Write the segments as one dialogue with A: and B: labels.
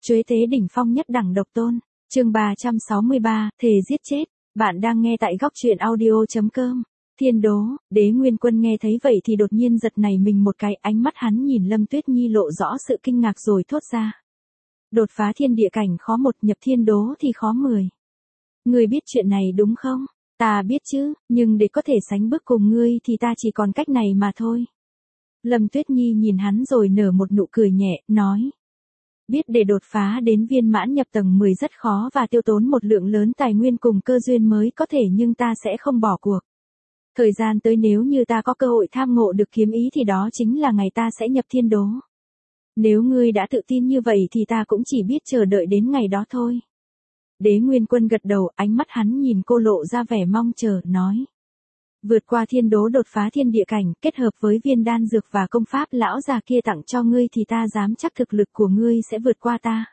A: Chuế tế đỉnh phong nhất đẳng độc tôn. Chương 363, thề giết chết. Bạn đang nghe tại góc truyện audio.com. Thiên đố, Đế Nguyên Quân nghe thấy vậy thì đột nhiên giật nảy mình một cái, ánh mắt hắn nhìn Lâm Tuyết Nhi lộ rõ sự kinh ngạc rồi thốt ra. Đột phá thiên địa cảnh khó một, nhập thiên đố thì khó 10. Ngươi biết chuyện này đúng không? Ta biết chứ, nhưng để có thể sánh bước cùng ngươi thì ta chỉ còn cách này mà thôi. Lâm Tuyết Nhi nhìn hắn rồi nở một nụ cười nhẹ, nói. Biết để đột phá đến viên mãn nhập tầng 10 rất khó và tiêu tốn một lượng lớn tài nguyên cùng cơ duyên mới có thể, nhưng ta sẽ không bỏ cuộc. Thời gian tới nếu như ta có cơ hội tham ngộ được kiếm ý thì đó chính là ngày ta sẽ nhập thiên đố. Nếu ngươi đã tự tin như vậy thì ta cũng chỉ biết chờ đợi đến ngày đó thôi. Đế Nguyên Quân gật đầu, ánh mắt hắn nhìn cô lộ ra vẻ mong chờ, nói. Vượt qua thiên đố đột phá thiên địa cảnh, kết hợp với viên đan dược và công pháp lão già kia tặng cho ngươi thì ta dám chắc thực lực của ngươi sẽ vượt qua ta.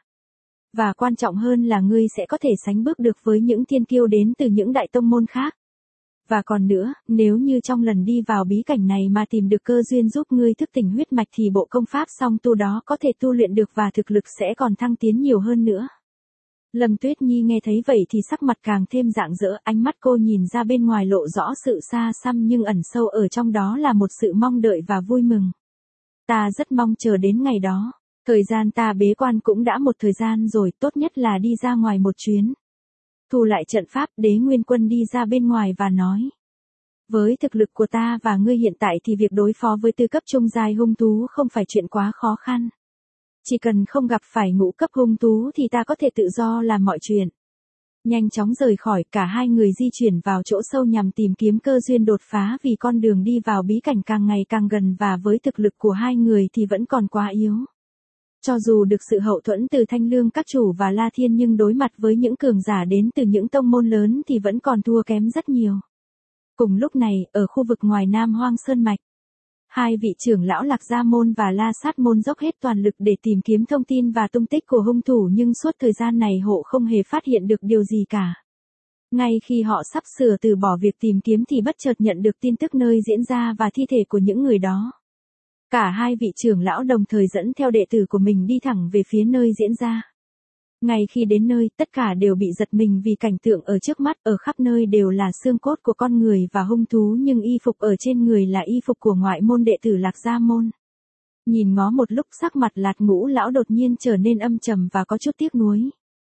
A: Và quan trọng hơn là ngươi sẽ có thể sánh bước được với những thiên kiêu đến từ những đại tông môn khác. Và còn nữa, nếu như trong lần đi vào bí cảnh này mà tìm được cơ duyên giúp ngươi thức tỉnh huyết mạch thì bộ công pháp song tu đó có thể tu luyện được và thực lực sẽ còn thăng tiến nhiều hơn nữa. Lâm Tuyết Nhi nghe thấy vậy thì sắc mặt càng thêm rạng rỡ, ánh mắt cô nhìn ra bên ngoài lộ rõ sự xa xăm nhưng ẩn sâu ở trong đó là một sự mong đợi và vui mừng. Ta rất mong chờ đến ngày đó. Thời gian ta bế quan cũng đã một thời gian rồi, tốt nhất là đi ra ngoài một chuyến. Thu lại trận pháp, Đế Nguyên Quân đi ra bên ngoài và nói. Với thực lực của ta và ngươi hiện tại thì việc đối phó với tư cấp trung giai hung thú không phải chuyện quá khó khăn. Chỉ cần không gặp phải ngũ cấp hung thú thì ta có thể tự do làm mọi chuyện. Nhanh chóng rời khỏi, cả hai người di chuyển vào chỗ sâu nhằm tìm kiếm cơ duyên đột phá vì con đường đi vào bí cảnh càng ngày càng gần và với thực lực của hai người thì vẫn còn quá yếu. Cho dù được sự hậu thuẫn từ Thanh Lương các chủ và La Thiên nhưng đối mặt với những cường giả đến từ những tông môn lớn thì vẫn còn thua kém rất nhiều. Cùng lúc này, ở khu vực ngoài Nam Hoang Sơn Mạch, hai vị trưởng lão Lạc Gia Môn và La Sát Môn dốc hết toàn lực để tìm kiếm thông tin và tung tích của hung thủ nhưng suốt thời gian này họ không hề phát hiện được điều gì cả. Ngay khi họ sắp sửa từ bỏ việc tìm kiếm thì bất chợt nhận được tin tức nơi diễn ra và thi thể của những người đó. Cả hai vị trưởng lão đồng thời dẫn theo đệ tử của mình đi thẳng về phía nơi diễn ra. Ngay khi đến nơi, tất cả đều bị giật mình vì cảnh tượng ở trước mắt, ở khắp nơi đều là xương cốt của con người và hung thú nhưng y phục ở trên người là y phục của ngoại môn đệ tử Lạc Gia Môn. Nhìn ngó một lúc sắc mặt Lạt Ngũ lão đột nhiên trở nên âm trầm và có chút tiếc nuối.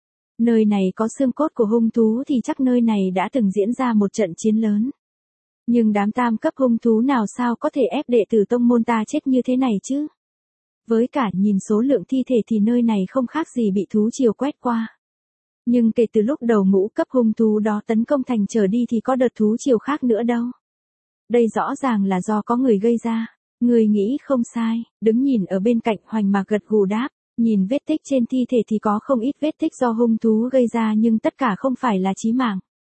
A: Nơi này có xương cốt của hung thú thì chắc nơi này đã từng diễn ra một trận chiến lớn. Nhưng đám tam cấp hung thú nào sao có thể ép đệ tử tông môn ta chết như thế này chứ? Với cả nhìn số lượng thi thể thì nơi này không khác gì bị thú triều quét qua. Nhưng kể từ lúc đầu ngũ cấp hung thú đó tấn công thành trở đi thì có đợt thú triều khác nữa đâu. Đây rõ ràng là do có người gây ra. Người nghĩ không sai, đứng nhìn ở bên cạnh Hoành Mạc gật gù đáp. Nhìn vết tích trên thi thể thì có không ít vết tích do hung thú gây ra nhưng tất cả không phải là chí mạng.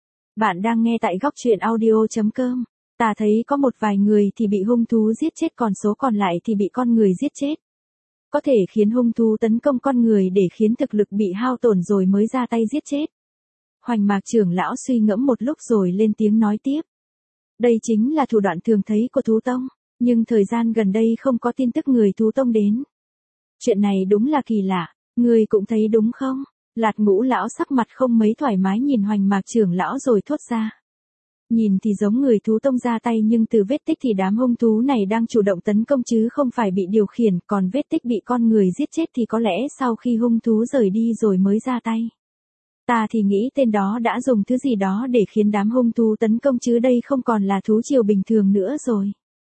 A: Bạn đang nghe tại góc truyện audio.com. Ta thấy có một vài người thì bị hung thú giết chết còn số còn lại thì bị con người giết chết. Có thể khiến hung thú tấn công con người để khiến thực lực bị hao tổn rồi mới ra tay giết chết. Hoành Mạc trưởng lão suy ngẫm một lúc rồi lên tiếng nói tiếp. Đây chính là thủ đoạn thường thấy của thú tông, nhưng thời gian gần đây không có tin tức người thú tông đến. Chuyện này đúng là kỳ lạ, người cũng thấy đúng không? Lạt Ngũ lão sắc mặt không mấy thoải mái nhìn Hoành Mạc trưởng lão rồi thốt ra. Nhìn thì giống người thú tông ra tay nhưng từ vết tích thì đám hung thú này đang chủ động tấn công chứ không phải bị điều khiển, còn vết tích bị con người giết chết thì có lẽ sau khi hung thú rời đi rồi mới ra tay. Ta thì nghĩ tên đó đã dùng thứ gì đó để khiến đám hung thú tấn công chứ đây không còn là thú triều bình thường nữa rồi.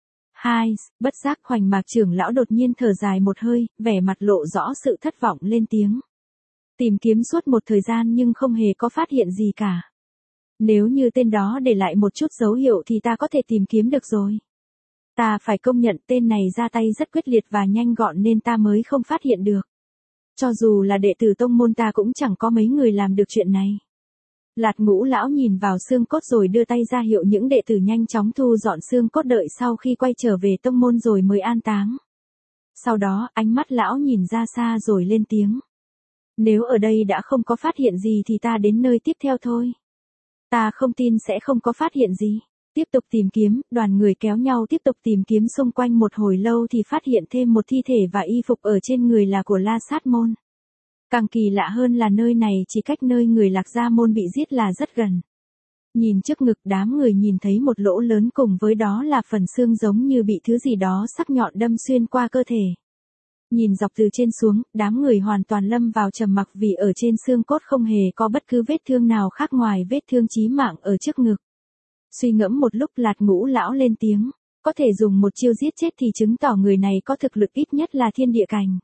A: Bất giác Hoành Mạc trưởng lão đột nhiên thở dài một hơi, vẻ mặt lộ rõ sự thất vọng lên tiếng. Tìm kiếm suốt một thời gian nhưng không hề có phát hiện gì cả. Nếu như tên đó để lại một chút dấu hiệu thì ta có thể tìm kiếm được rồi. Ta phải công nhận tên này ra tay rất quyết liệt và nhanh gọn nên ta mới không phát hiện được. Cho dù là đệ tử tông môn ta cũng chẳng có mấy người làm được chuyện này. Lạt Ngũ lão nhìn vào xương cốt rồi đưa tay ra hiệu những đệ tử nhanh chóng thu dọn xương cốt đợi sau khi quay trở về tông môn rồi mới an táng. Sau đó ánh mắt lão nhìn ra xa rồi lên tiếng. Nếu ở đây đã không có phát hiện gì thì ta đến nơi tiếp theo thôi. Ta không tin sẽ không có phát hiện gì. Tiếp tục tìm kiếm, đoàn người kéo nhau tiếp tục tìm kiếm xung quanh một hồi lâu thì phát hiện thêm một thi thể và y phục ở trên người là của La Sát Môn. Càng kỳ lạ hơn là nơi này chỉ cách nơi người Lạc Gia Môn bị giết là rất gần. Nhìn trước ngực đám người nhìn thấy một lỗ lớn cùng với đó là phần xương giống như bị thứ gì đó sắc nhọn đâm xuyên qua cơ thể. Nhìn dọc từ trên xuống, đám người hoàn toàn lâm vào trầm mặc vì ở trên xương cốt không hề có bất cứ vết thương nào khác ngoài vết thương chí mạng ở trước ngực. Suy ngẫm một lúc Lạt Ngũ lão lên tiếng, có thể dùng một chiêu giết chết thì chứng tỏ người này có thực lực ít nhất là thiên địa cảnh.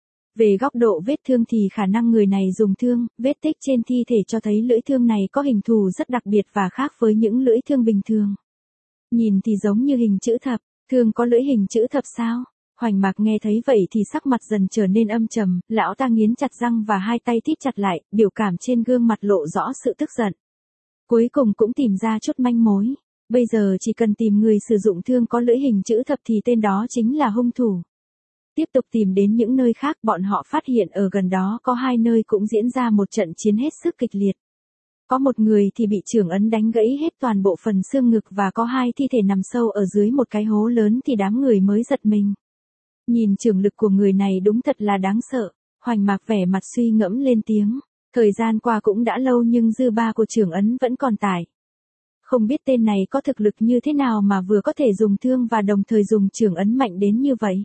A: Về góc độ vết thương thì khả năng người này dùng thương, vết tích trên thi thể cho thấy lưỡi thương này có hình thù rất đặc biệt và khác với những lưỡi thương bình thường. Nhìn thì giống như hình chữ thập, thương có lưỡi hình chữ thập sao? Hoành Mạc nghe thấy vậy thì sắc mặt dần trở nên âm trầm, lão ta nghiến chặt răng và hai tay thít chặt lại, biểu cảm trên gương mặt lộ rõ sự tức giận. Cuối cùng cũng tìm ra chút manh mối. Bây giờ chỉ cần tìm người sử dụng thương có lưỡi hình chữ thập thì tên đó chính là hung thủ. Tiếp tục tìm đến những nơi khác, bọn họ phát hiện ở gần đó có hai nơi cũng diễn ra một trận chiến hết sức kịch liệt. Có một người thì bị trưởng ấn đánh gãy hết toàn bộ phần xương ngực và có hai thi thể nằm sâu ở dưới một cái hố lớn thì đám người mới giật mình. Nhìn trường lực của người này đúng thật là đáng sợ. Hoành Mạc vẻ mặt suy ngẫm lên tiếng. Thời gian qua cũng đã lâu nhưng dư ba của trưởng ấn vẫn còn tải. Không biết tên này có thực lực như thế nào mà vừa có thể dùng thương và đồng thời dùng trưởng ấn mạnh đến như vậy.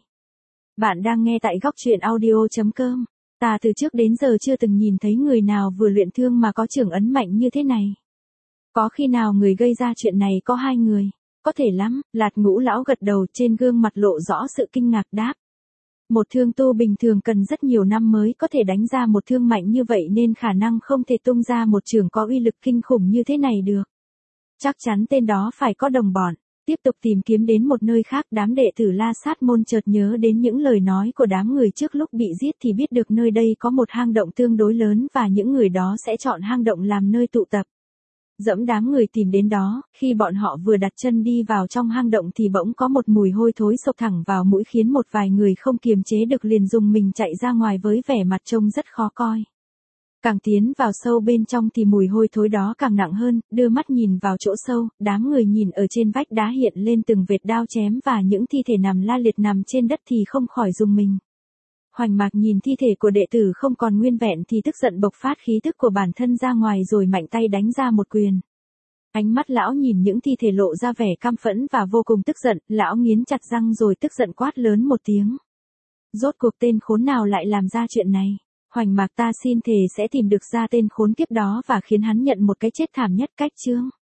A: Bạn đang nghe tại góc truyện audio.com. Ta từ trước đến giờ chưa từng nhìn thấy người nào vừa luyện thương mà có trưởng ấn mạnh như thế này. Có khi nào người gây ra chuyện này có hai người? Có thể lắm, Lạt Ngũ lão gật đầu, trên gương mặt lộ rõ sự kinh ngạc đáp. Một thương tu bình thường cần rất nhiều năm mới có thể đánh ra một thương mạnh như vậy nên khả năng không thể tung ra một trường có uy lực kinh khủng như thế này được. Chắc chắn tên đó phải có đồng bọn. Tiếp tục tìm kiếm đến một nơi khác, đám đệ tử La Sát Môn chợt nhớ đến những lời nói của đám người trước lúc bị giết thì biết được nơi đây có một hang động tương đối lớn và những người đó sẽ chọn hang động làm nơi tụ tập. Dẫm đám người tìm đến đó, khi bọn họ vừa đặt chân đi vào trong hang động thì bỗng có một mùi hôi thối xộc thẳng vào mũi khiến một vài người không kiềm chế được liền dùng mình chạy ra ngoài với vẻ mặt trông rất khó coi. Càng tiến vào sâu bên trong thì mùi hôi thối đó càng nặng hơn, đưa mắt nhìn vào chỗ sâu, đám người nhìn ở trên vách đá hiện lên từng vệt đao chém và những thi thể nằm la liệt nằm trên đất thì không khỏi rùng mình. Hoành Mạc nhìn thi thể của đệ tử không còn nguyên vẹn thì tức giận bộc phát khí tức của bản thân ra ngoài rồi mạnh tay đánh ra một quyền. Ánh mắt lão nhìn những thi thể lộ ra vẻ căm phẫn và vô cùng tức giận, lão nghiến chặt răng rồi tức giận quát lớn một tiếng. Rốt cuộc tên khốn nào lại làm ra chuyện này? Hoành Mạc, ta xin thề sẽ tìm được ra tên khốn kiếp đó và khiến hắn nhận một cái chết thảm nhất cách chướng.